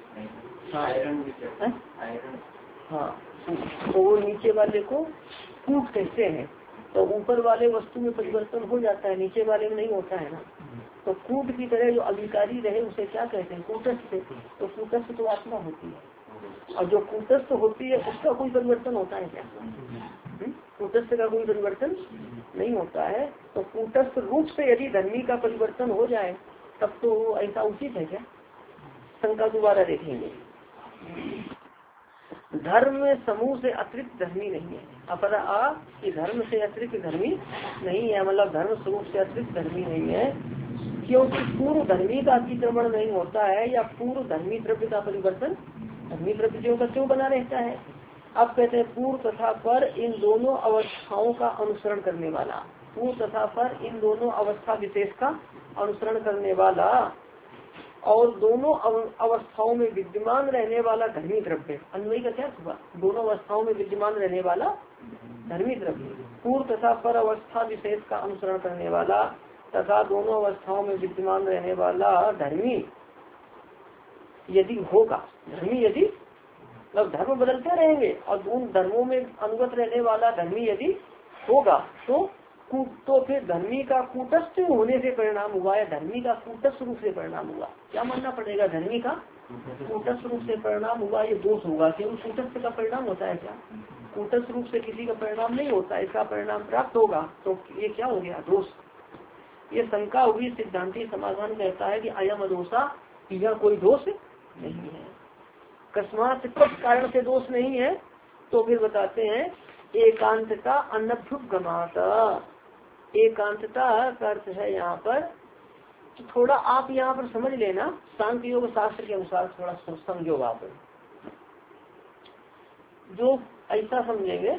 हाँ, तो वो नीचे वाले को कूट कहते हैं। तो ऊपर वाले वस्तु में परिवर्तन हो जाता है, नीचे वाले में नहीं होता है ना। तो कूट की तरह जो अधिकारी रहे उसे क्या कहते हैं? कूटस्थ। तो कूटस्थ तो आत्मा होती है, और जो कूटस्थ होती है उसका कोई परिवर्तन होता है क्या? कूटस्थ का कोई परिवर्तन नहीं होता है। तो कूटस्थ रूप से यदि धर्मी का परिवर्तन हो जाए तब तो ऐसा उचित है क्या? शंका दोबारा देखेंगे। धर्म समूह से अतिरिक्त धर्मी नहीं है। अपरा आ कि धर्म से अतिरिक्त धर्मी नहीं है, मतलब धर्म स्वरूप से अतिरिक्त धर्मी नहीं है, क्योंकि पूर्व धर्मी का अतिक्रमण नहीं होता है, या पूर्व धर्मी द्रव्य का परिवर्तन धर्मी द्रव्यों का क्यों बना रहता है। अब कहते हैं पूर्व तथा पर इन दोनों अवस्थाओं का अनुसरण करने वाला, पूर्व तथा पर इन दोनों अवस्था विशेष का अनुसरण करने वाला, और दोनों अवस्थाओं में विद्यमान रहने वाला धर्मी द्रव्य। अन्वयी का क्या हुआ? दोनों अवस्थाओं में विद्यमान रहने वाला धर्मी द्रव्य, पूर्व तथा पर अवस्था विशेष का अनुसरण करने वाला तथा दोनों अवस्थाओं में विद्यमान रहने वाला धर्मी यदि होगा, धर्मी यदि मतलब धर्म बदलते रहेंगे और उन धर्मों में अनुगत रहने वाला धर्मी यदि होगा तो फिर धर्मी का कूटस्थ होने से परिणाम हुआ है, धर्मी का कूटस्थ रूप से परिणाम हुआ। क्या मानना पड़ेगा? धर्मी का कूटस्थ रूप से परिणाम हुआ, ये दोष होगा। केवल कूटस्थ का परिणाम होता है क्या? कूटस्थ रूप से किसी का परिणाम नहीं होता, इसका परिणाम प्राप्त होगा, तो ये क्या हो गया? दोष। ये शंका हुई। सिद्धांती समाधान कहता है कि अयम अदोषा, यह कोई दोष नहीं है। अकस्मात किस कारण से दोष नहीं है? तो फिर बताते हैं एकांतता अनभ्युपगमात। एकांतता का अर्थ है यहाँ पर, तो थोड़ा आप यहाँ पर समझ लेना, सांख्य योग शास्त्र के अनुसार थोड़ा समझो आप। जो ऐसा समझेंगे,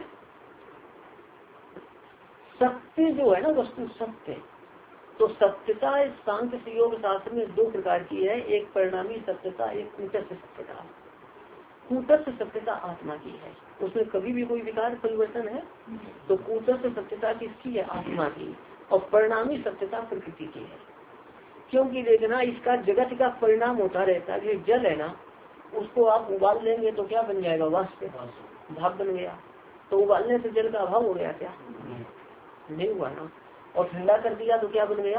सत्य जो है ना वस्तु सत्य, तो सत्यता सांख्य योग शास्त्र में दो प्रकार की है, एक परिणामी सत्यता, एक कूटस्थ सत्यता। कूटस्थ सत्यता आत्मा की है, उसमें कभी भी कोई विकार परिवर्तन है, तो कूटस्थ सत्यता किसकी है? आत्मा की। और परिणामी सत्यता प्रकृति की है। क्योंकि देखना, इसका जगत का परिणाम होता रहता है। जो जल है ना, उसको आप उबाल लेंगे तो क्या बन जाएगा? वाष्प, भाप बन गया। तो उबालने से जल का अभाव हो गया क्या? नहीं हुआ ना। और ठंडा कर दिया तो क्या बन गया?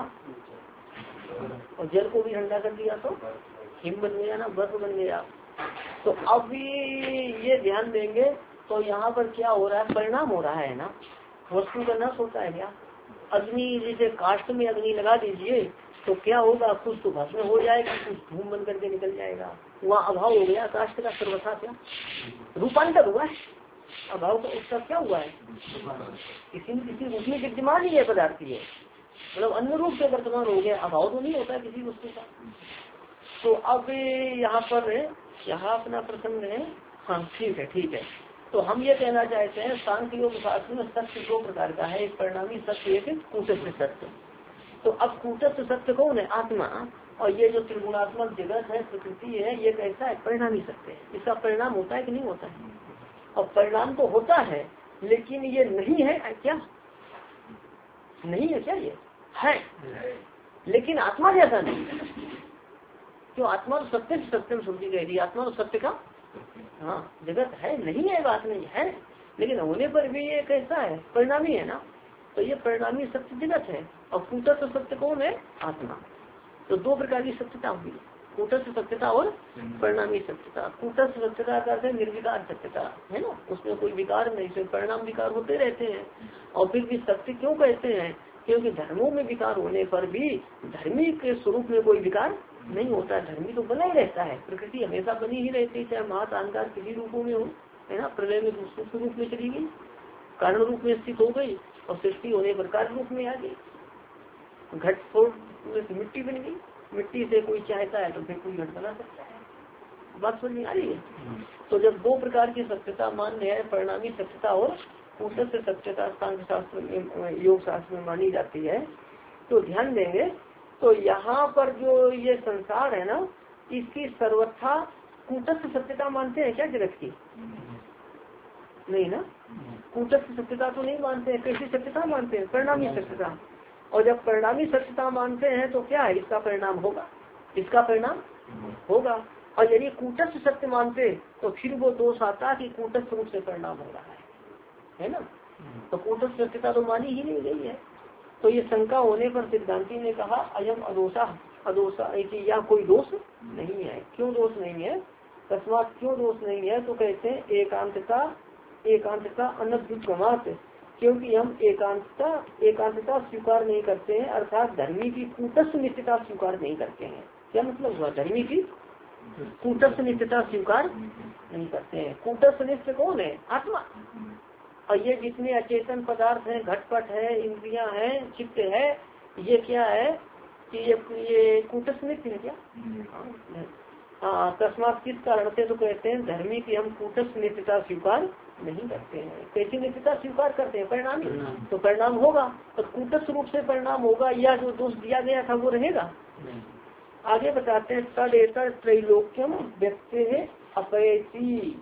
और जल को भी ठंडा कर दिया तो हिम बन गया ना, बर्फ बन गया। तो अब ये ध्यान देंगे, तो यहाँ पर क्या हो रहा है? परिणाम हो रहा है ना, वस्तु का नाश होता है क्या? अग्नि, जैसे काष्ठ में अग्नि लगा दीजिए तो क्या होगा? कुछ तो भस्म हो जाएगा, कुछ धूम बन करके निकल जाएगा। वहाँ अभाव हो गया काष्ठ का, सर्वथा क्या रूपांतर हुआ है? अभाव का उसका क्या हुआ है? किसी रूप में विद्यमान ही है पदार्थ, ये मतलब अन्य रूप से वर्तमान हो गया। अभाव तो नहीं होता किसी वस्तु का। तो अब यहाँ अपना प्रसंग है। हाँ ठीक है, ठीक है। तो हम ये कहना चाहते हैं, सांख्य योग शास्त्र में सत्य दो प्रकार का है, एक परिणामी सत्य, एक कूटस्थ सत्य। तो अब कूटस्थ सत्य कौन है? आत्मा। और ये जो त्रिगुणात्मक जगत है, प्रकृति है, ये कैसा है? परिणामी सत्य है। इसका परिणाम होता है कि नहीं होता है? और परिणाम तो होता है, लेकिन ये नहीं है क्या? नहीं है क्या? ये है, लेकिन आत्मा जैसा नहीं है। क्यों? आत्मा तो सत्य से सत्यम सुनती गई थी, आत्मा तो सत्य का हाँ जगत है, नहीं है बात नहीं है, लेकिन होने पर भी ये कैसा है? परिणामी है ना। तो ये परिणामी सत्य जगत है। और कूटस्थ सत्य कौन है? आत्मा। तो दो प्रकार की सत्यता हुई, कूटस्थ सत्यता और परिणामी सत्यता। कूटस्थ सत्यता का अर्थ है निर्विकार सत्यता, है ना, उसमें कोई विकार नहीं, सिर्फ परिणाम विकार होते रहते हैं। और फिर भी सत्य क्यों कहते हैं? क्योंकि धर्मों में विकार होने पर भी धर्मी के स्वरूप में कोई विकार नहीं होता। धर्मी तो बना ही रहता है, प्रकृति हमेशा बनी ही रहती है, चाहे महाअहंकार किसी रूपों में हो, है ना। प्रलय में सूक्ष्म रूप में चली गई, कारण रूप में स्थित हो गई, और सृष्टि होने पर कार्य रूप में आ गई। घट फोड़ मिट्टी बन गई, मिट्टी से कोई चाहता है तो फिर कोई घट बना सकता है। बात समझ में आ रही है? तो जब दो प्रकार की सत्यता मान्य है, परिणामी सत्यता और कूटस्थ सत्यता सांख्य शास्त्र में, योग शास्त्र में मानी जाती है, तो ध्यान देंगे। तो यहाँ पर जो ये संसार है ना, इसकी सर्वथा कूटस्थ सत्यता मानते हैं क्या जगत की? नहीं ना, कूटस्थ सत्यता तो नहीं मानते हैं। कैसी सत्यता मानते हैं? परिणामी सत्यता। और जब परिणामी सत्यता मानते हैं तो क्या है? इसका परिणाम होगा, इसका परिणाम होगा। और यदि कूटस्थ सत्य मानते तो फिर वो दोष आता कि कूटस्थ रूप से परिणाम हो रहा है ना। तो कूटस्थ सत्यता तो मानी ही नहीं गई है। तो ये शंका होने पर सिद्धांति ने कहा अयम अदोषा, अदोषा या कोई दोष नहीं है। क्यों दोष नहीं है? तस्मात क्यों दोष नहीं है? तो कहते हैं एकांतता, एकांतता अनभ्युपगमात, क्योंकि हम एकांतता स्वीकार नहीं करते हैं, अर्थात धर्मी की कूटस्थ नित्यता स्वीकार नहीं करते हैं। क्या मतलब हुआ? धर्मी की कूटस्थ नित्यता स्वीकार नहीं करते हैं। कूटस्थ नित्य कौन है? आत्मा। और ये जितने अचेतन पदार्थ हैं, घटपट है, इंद्रियां हैं, चित्त है, ये क्या है कि ये कूटस्थ नित्य है क्या? हाँ, तस्मात किस कारण से? तो कहते हैं धर्मी की हम कूटस्थ नित्यता स्वीकार नहीं करते हैं। कैसी नित्यता स्वीकार करते हैं? परिणामी। तो परिणाम होगा, तो कूटस्थ रूप से परिणाम होगा, या जो दोष दिया गया था वो रहेगा। आगे बताते हैं तदेतर त्रैलोक्यम व्यक्ति है अपयति,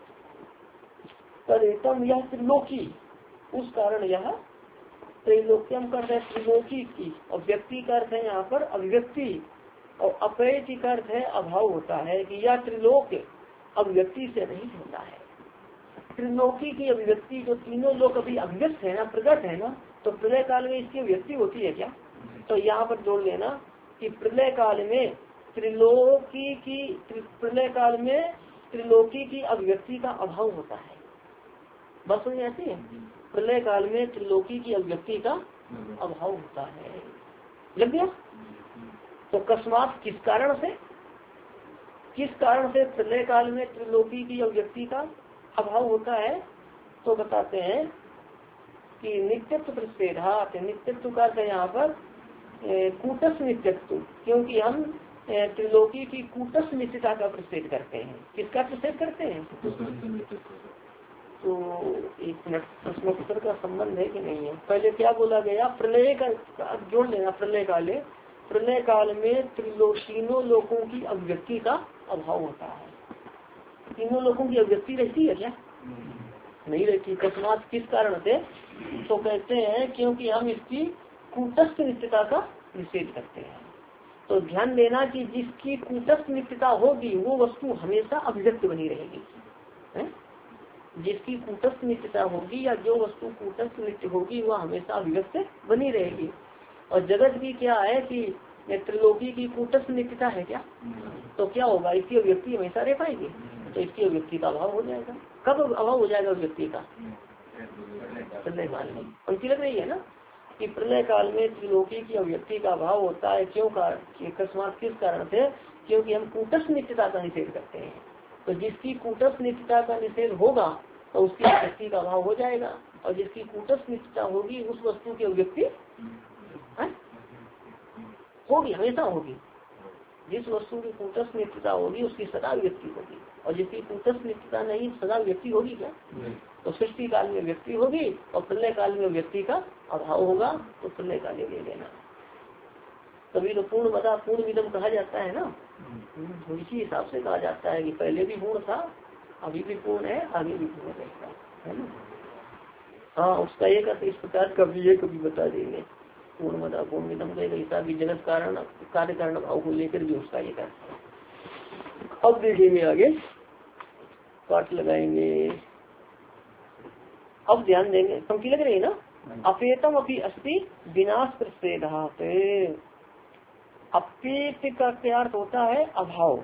तदेतम यह त्रिलोकी, उस कारण यह त्रैलोक्यम कर है त्रिलोकी की, और व्यक्ति का अर्थ है यहाँ पर अभिव्यक्ति, और अपयति का अर्थ है अभाव होता है कि यह त्रिलोक अभिव्यक्ति से नहीं होता है। त्रिलोकी की अभिव्यक्ति, जो तीनों लोग अभी अभिव्यक्त है ना, प्रकट है ना, तो प्रलय काल में इसकी अभिव्यक्ति होती है क्या? तो यहाँ पर जोड़ लेना कि प्रलय काल में त्रिलोकी की, प्रलय काल में त्रिलोकी की अभिव्यक्ति का अभाव होता है। बस समझ आती है? प्रलय काल में त्रिलोकी की अभिव्यक्ति का अभाव होता है। लग गया? तो अकस्मात किस कारण से, किस कारण से प्रलय काल में त्रिलोकी की अभिव्यक्ति का अभाव होता है? तो बताते हैं कि नित्यत्व प्रतिषेधात, नित्यत्व का अर्थ है यहाँ पर कूटस्थ नित्यत्व, क्योंकि हम त्रिलोकी की कूटस्थ नित्यता का प्रतिषेध करते हैं। किसका प्रतिषेध करते हैं? तो एक मिनट, प्रश्नोत्तर का संबंध है कि नहीं है? पहले क्या बोला गया? प्रलय का जोड़ लेना, प्रलय काल में त्रिलोकीनों लोगों की अभिव्यक्ति का अभाव होता है। तीनों लोगों की अभिव्यक्ति रहती है क्या? नहीं रहती। अकस्मात किस कारण से? तो कहते हैं क्योंकि हम इसकी कूटस्थ नित्यता का निषेध करते हैं। तो ध्यान देना कि जिसकी कूटस्थ नित्यता होगी वो वस्तु हमेशा अभिव्यक्त बनी रहेगी है? जिसकी कूटस्थ नित्यता होगी या जो वस्तु कूटस्थ नित्य होगी वह हमेशा अभिव्यक्त बनी रहेगी। और जगत भी क्या है कि त्रिलोकी की कूटस्थ नित्यता है क्या? तो क्या होगा? इसकी अभिव्यक्ति हमेशा रह पाएगी? तो इसकी अभिव्यक्ति का अभाव हो जाएगा। कब अभाव हो जाएगा अभिव्यक्ति का? प्रलय काल में। पंक्ति लग रही है ना कि प्रलय काल में त्रिलोकी की अभिव्यक्ति का अभाव होता है। क्यों? अकस्मात किस कारण से? क्योंकि हम कूटस्थ नित्यता का निषेध करते हैं। तो जिसकी कूटस्थ नित्यता का निषेध होगा तो उसकी अभिव्यक्ति का अभाव हो जाएगा, और जिसकी कूटस्थ नित्यता होगी उस वस्तु की अभिव्यक्ति होगी, हमेशा होगी। जिस वस्तु की कूटस्थ नित्यता होगी उसकी सदा व्यक्ति होगी, और जिसकी कूटस्थ नित्यता नहीं सदा व्यक्ति होगी क्या? तो सृष्टि काल में व्यक्ति होगी और प्रलय काल में व्यक्ति का अभाव होगा। तो प्रलय काल ले लेना। तभी तो पूर्ण बता पूर्ण विदम कहा जाता है ना। इसी हिसाब से कहा जाता है कि पहले भी पूर्ण था, अभी भी पूर्ण है, आगे भी पूर्ण रहेगा, है ना। हाँ, उसका एक अर्थ इस प्रकार कभी बता देंगे। पूर्ण बता पूर्ण विदम का ऐसा भी जगत कारण कार्य कारण भाव को लेकर भी उसका एक अर्थ। अब देखेंगे आगे, पाठ लगाएंगे। अब ध्यान देंगे, पंक्ति लग रही है ना। अपेतम अपनी अस्ति विनाश प्रतिषेधात। अपेत का क्या अर्थ होता है? अभाव।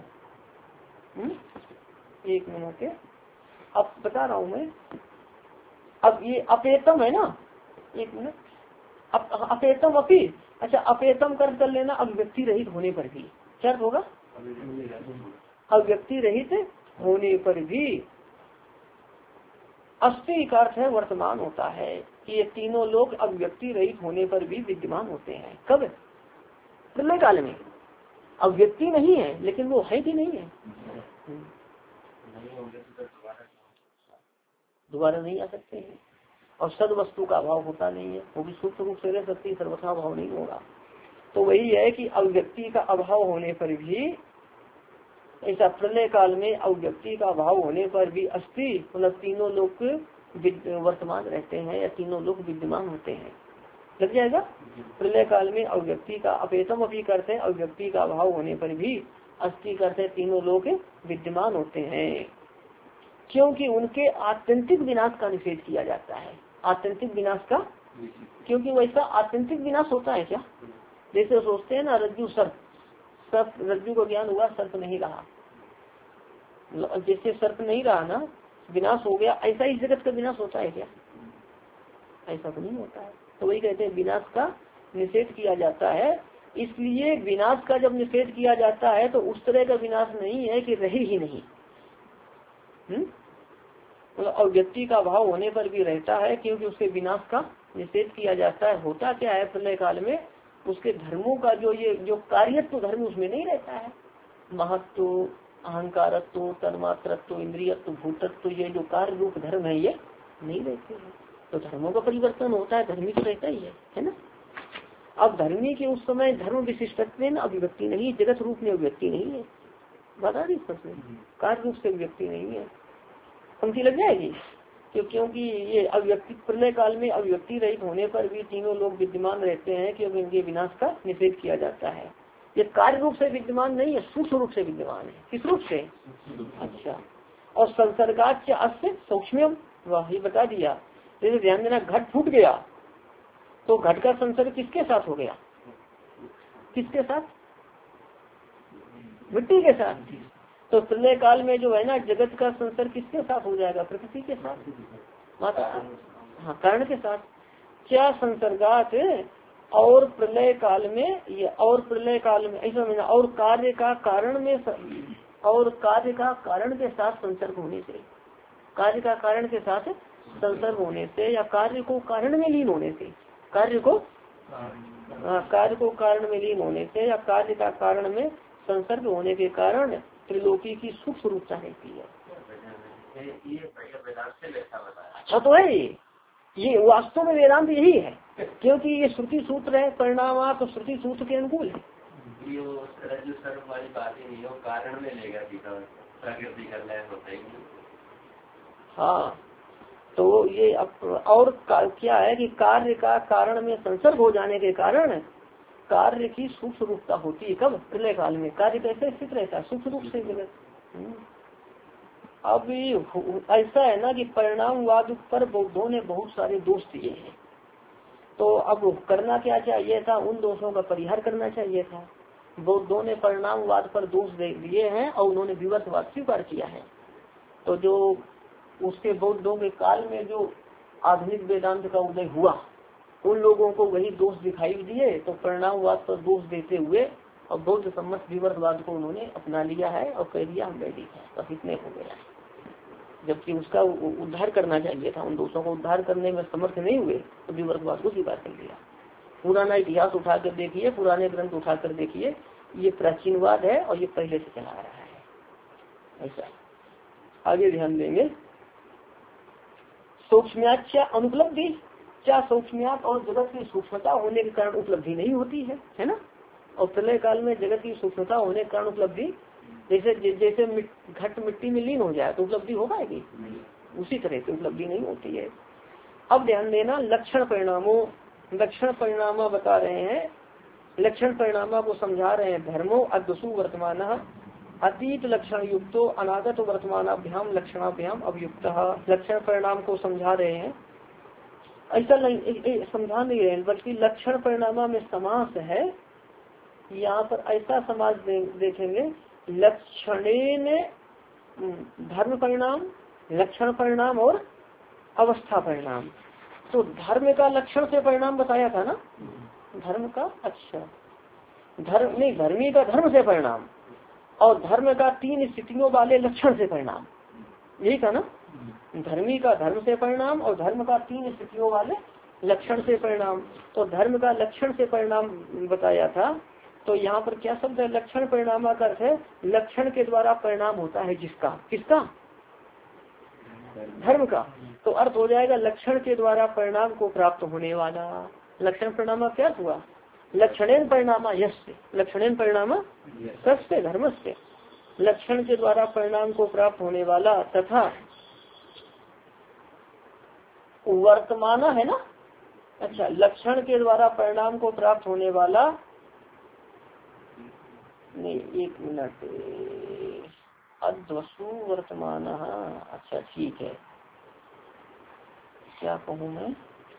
एक मिनट, अब बता रहा हूँ मैं। अब ये अपेतम है ना, एक मिनट। अब अपेतम अपी, अच्छा अपेतम कर लेना अभिव्यक्ति रहित होने पर भी। क्या होगा? अभिव्यक्ति रहित होने पर भी। अस्ति का अर्थ है वर्तमान होता है कि ये तीनों लोग अभिव्यक्ति रहित होने पर भी विद्यमान होते हैं। कब? प्रलय काल में। अभिव्यक्ति नहीं है लेकिन वो है कि नहीं है? दोबारा नहीं आ सकते हैं। और सद वस्तु का अभाव होता नहीं है, वो भी सूक्ष्म रूप से रह सकती, सर्वथा अभाव नहीं होगा। तो वही है कि अभिव्यक्ति का अभाव होने पर भी, ऐसा प्रलय काल में अभिव्यक्ति का अभाव होने पर भी अस्ति मतलब तीनों लोग वर्तमान रहते हैं या तीनों लोग विद्यमान होते हैं। लग जाएगा। प्रलय काल में अभिव्यक्ति का अपेतम अभी करते हैं, अभिव्यक्ति का अभाव होने पर भी अस्ति करते तीनों लोग विद्यमान होते हैं, क्योंकि उनके आत्यंतिक विनाश का निषेध किया जाता है। आत्यंतिक विनाश का, क्योंकि वैसा आत्यंतिक विनाश होता है क्या? जैसे सोचते हैं ना रज्जु सर्प, रज्जु को ज्ञान हुआ, सर्प नहीं रहा। जैसे सर्प नहीं रहा ना, विनाश हो गया, ऐसा इस जगत का विनाश होता है क्या? ऐसा तो नहीं होता है। तो वही कहते हैं विनाश का निषेध किया जाता है। इसलिए विनाश का जब निषेध किया जाता है तो उस तरह का विनाश नहीं है कि रहे ही नहीं, मतलब अव्यक्ति का भाव होने पर भी रहता है, क्योंकि उसके विनाश का निषेध किया जाता है। होता क्या है प्रलय काल में, उसके धर्मों का जो कार्यत्व धर्म उसमें नहीं रहता है। महत्व, अहंकारत्व, तन्मात्रत्व, इंद्रियत्व, भूतत्व, ये जो कार्य रूप धर्म है ये नहीं रहते हैं। तो धर्मों का परिवर्तन होता है, धर्मी तो रहता ही है ना। अब धर्मी के उस समय धर्म विशिष्टत्व में अभिव्यक्ति नहीं, जगत रूप में अभिव्यक्ति नहीं है। बता दी सबसे, कार्य रूप से अभिव्यक्ति नहीं है। पंक्ति लग जाएगी क्योंकि ये अभिव्यक्ति प्रलय काल में अभिव्यक्ति रहित होने पर भी तीनों लोग विद्यमान रहते हैं, क्योंकि इनके विनाश का निषेध किया जाता है। ये कार्य रूप से विद्यमान नहीं है, सूक्ष्म रूप से विद्यमान है। किस रूप से? अच्छा। और संसर्गाच अस्य सूक्ष्म, वही बता दिया। जैसे ध्यान देना, घट फूट गया तो घट का संसर्ग किसके साथ हो गया? किसके साथ? मिट्टी के साथ। तो प्रलय काल में जो है ना, जगत का संसर्ग किसके साथ हो जाएगा? प्रकृति के साथ, माता, हाँ, कारण के साथ। क्या संसर्गात और प्रलय काल में ये, और प्रलय काल में ऐसा मैंने, और कार्य का कारण में, और कार्य का कारण के साथ संसर्ग होने से, कार्य का कारण के साथ संसर्ग होने से या कार्य को कारण में लीन होने से, कार्य को कारण में लीन होने से या कार्य का कारण में संसर्ग होने के कारण त्रिलोकी की सूक्ष्म रूपता रहती है। अच्छा तो है ये वास्तव में वेदांत यही है, क्योंकि ये श्रुति सूत्र है, परिणाम तो श्रुति सूत्र के अनुकूल है। कारण में लेगा प्रकृति का लय होता ही नहीं। हाँ तो ये और क्या है कि कार्य का कारण में संसर्ग हो जाने के कारण कार्य की सूक्ष्म रूपता होती है। कब? प्रलय काल में कार्य कैसे स्थित रहता है? सूक्ष्म रूप से जगत। अब ऐसा है ना कि परिणामवाद पर बौद्धों ने बहुत सारे दोष दिए हैं, तो अब करना क्या चाहिए था? उन दोषों का परिहार करना चाहिए था। बौद्धों ने परिणामवाद पर दोष दिए हैं और उन्होंने विवर्तवाद स्वीकार किया है। तो जो उसके बौद्धों के काल में जो आधुनिक वेदांत का उदय हुआ, उन लोगों को वही दोष दिखाई दिए, तो परिणामवाद पर दोष देते हुए और बौद्ध सम्मत विवर्तवाद को उन्होंने अपना लिया है और कह दिया हम वैदिक है, बस इतने हो गया। जबकि उसका उद्धार करना चाहिए था, उन दोषों को उद्धार करने में समर्थ नहीं हुए तो विवर्तवाद को स्वीकार कर लिया। पुराना इतिहास उठाकर देखिए, पुराने ग्रंथ उठाकर देखिए, ये प्राचीनवाद है और ये पहले से चला आ रहा है। ऐसा आगे ध्यान देंगे। सूक्ष्म्याच्या अनुपलब्धि, क्या सूक्ष्म्यात और जगत की सूक्ष्मता होने के कारण उपलब्धि नहीं होती है ना? और प्रलय काल में जगत की सूक्ष्मता होने के कारण उपलब्धि, जैसे घट मिट्टी में लीन हो जाए तो उपलब्धि हो पाएगी, उसी तरह से उपलब्धि नहीं होती है। अब ध्यान देना, लक्षण परिणामों, लक्षण परिणाम बता रहे हैं, लक्षण परिणाम को समझा रहे हैं। धर्मो अद्वसु वर्तमान अतीत लक्षण युक्तो अनागत वर्तमानाभ्याम लक्षणाभ्याम अभियुक्त। लक्षण परिणाम को समझा रहे हैं, ऐसा नहीं समझा नहीं रहे, बल्कि लक्षण परिणाम में समास है। यहाँ पर ऐसा समास देखेंगे, लक्षणेन धर्म परिणाम, लक्षण परिणाम और अवस्था परिणाम। तो धर्म का लक्षण से परिणाम बताया था ना, धर्म का, अच्छा धर्म नहीं, धर्मी का धर्म से परिणाम और धर्म का 3 स्थितियों वाले लक्षण से परिणाम, यही था ना। धर्मी का धर्म से परिणाम और धर्म का 3 स्थितियों वाले लक्षण से परिणाम। तो धर्म का लक्षण से परिणाम बताया था। तो यहाँ पर क्या शब्द है? लक्षण परिणाम का अर्थ है लक्षण के द्वारा परिणाम होता है जिसका, किसका? धर्म का। तो अर्थ हो जाएगा लक्षण के द्वारा परिणाम को प्राप्त होने वाला। लक्षण परिणाम क्या हुआ? लक्षणेन परिणाम यस्य, लक्षणेन परिणाम सस्य धर्मस्य, लक्षण के द्वारा परिणाम को प्राप्त होने वाला तथा वर्तमान है ना। अच्छा, लक्षण के द्वारा परिणाम को प्राप्त होने वाला, नहीं एक मिनट, अद्वसु वर्तमान, अच्छा ठीक है, क्या कहूँ मैं,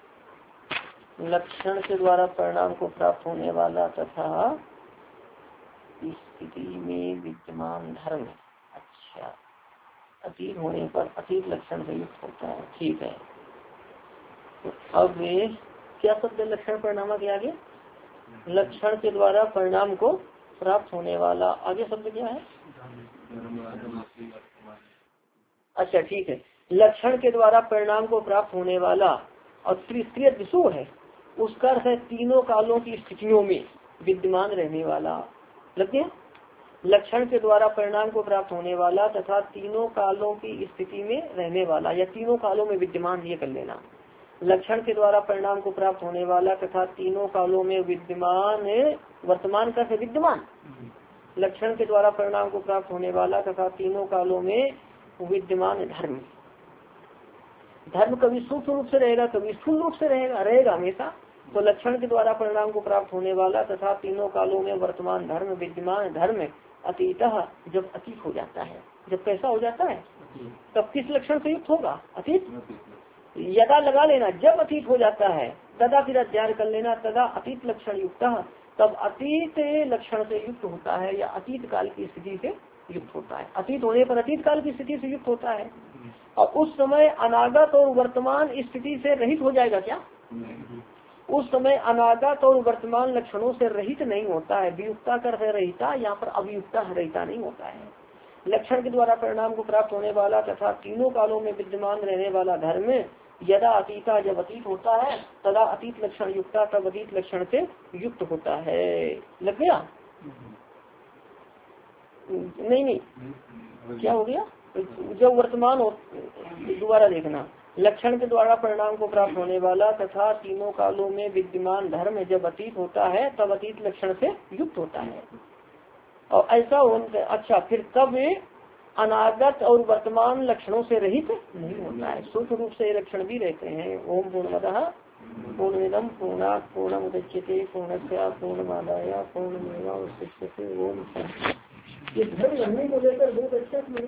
लक्षण के द्वारा परिणाम को प्राप्त होने वाला तथा स्थिति में विद्यमान धर्म। अच्छा, अतीत होने पर अतीत लक्षण से युक्त होता है, ठीक है। तो अब क्या शब्द लक्षण परिणाम के आगे? लक्षण के द्वारा परिणाम को प्राप्त होने वाला, आगे शब्द क्या है? अच्छा ठीक है, लक्षण के द्वारा परिणाम को प्राप्त होने वाला और तृतीय दिशु है, उसका अर्थ है तीनों कालों की स्थितियों में विद्यमान रहने वाला। लगे लक्षण के द्वारा परिणाम को प्राप्त होने वाला तथा तीनों कालों की स्थिति में रहने वाला, या तीनों कालों में विद्यमान, ये कर लेना। लक्षण के द्वारा परिणाम को प्राप्त होने वाला तथा तीनों कालों में विद्यमान, वर्तमान का है विद्यमान, लक्षण के द्वारा परिणाम को प्राप्त होने वाला तथा तीनों कालों में विद्यमान धर्म। धर्म कभी सूक्ष्म रूप से रहेगा, कभी स्थूल रूप से रहेगा हमेशा। तो लक्षण के द्वारा परिणाम को प्राप्त होने वाला तथा तीनों कालों में वर्तमान धर्म, विद्यमान धर्म अतीतः, जब अतीत हो जाता है, जब कैसा हो जाता है, तब किस लक्षण से युक्त होगा? अतीत। यदा लगा लेना, जब अतीत हो जाता है, तदा फिर अध्ययन कर लेना, तदा अतीत लक्षण युक्त, तब अतीत लक्षण से युक्त होता है या अतीत काल की स्थिति से युक्त होता है। अतीत होने पर अतीत काल की स्थिति से युक्त होता है और उस समय अनागत और वर्तमान स्थिति से रहित हो जाएगा। क्या उस समय अनागत और वर्तमान लक्षणों से रहित नहीं होता है? वियुक्ता कर रहता, यहाँ पर अभियुक्ता रहता नहीं होता है। लक्षण के द्वारा परिणाम को प्राप्त होने वाला तथा तीनों कालों में विद्यमान रहने वाला धर्म यदा अतीता जब अतीत होता है, तदा अतीत लक्षण युक्ता तब अतीत लक्षण से युक्त होता है। लग गया? नहीं क्या हो गया? जब वर्तमान हो, दोबारा देखना, लक्षण के द्वारा परिणाम को प्राप्त होने वाला तथा तीनों कालों में विद्यमान धर्म जब अतीत होता है तब अतीत लक्षण से युक्त होता है। और ऐसा अच्छा, फिर तब अनागत और वर्तमान लक्षणों से रहित नहीं होता है, सूक्ष्म रूप से लक्षण भी रहते हैं। ओम पूर्णमदः पूर्णमिदं पूर्णात् पूर्णमुदच्यते पूर्णस्य पूर्णमादाय पूर्णमेवावशिष्यते। ओम। ये धर्म को लेकर बहुत अच्छा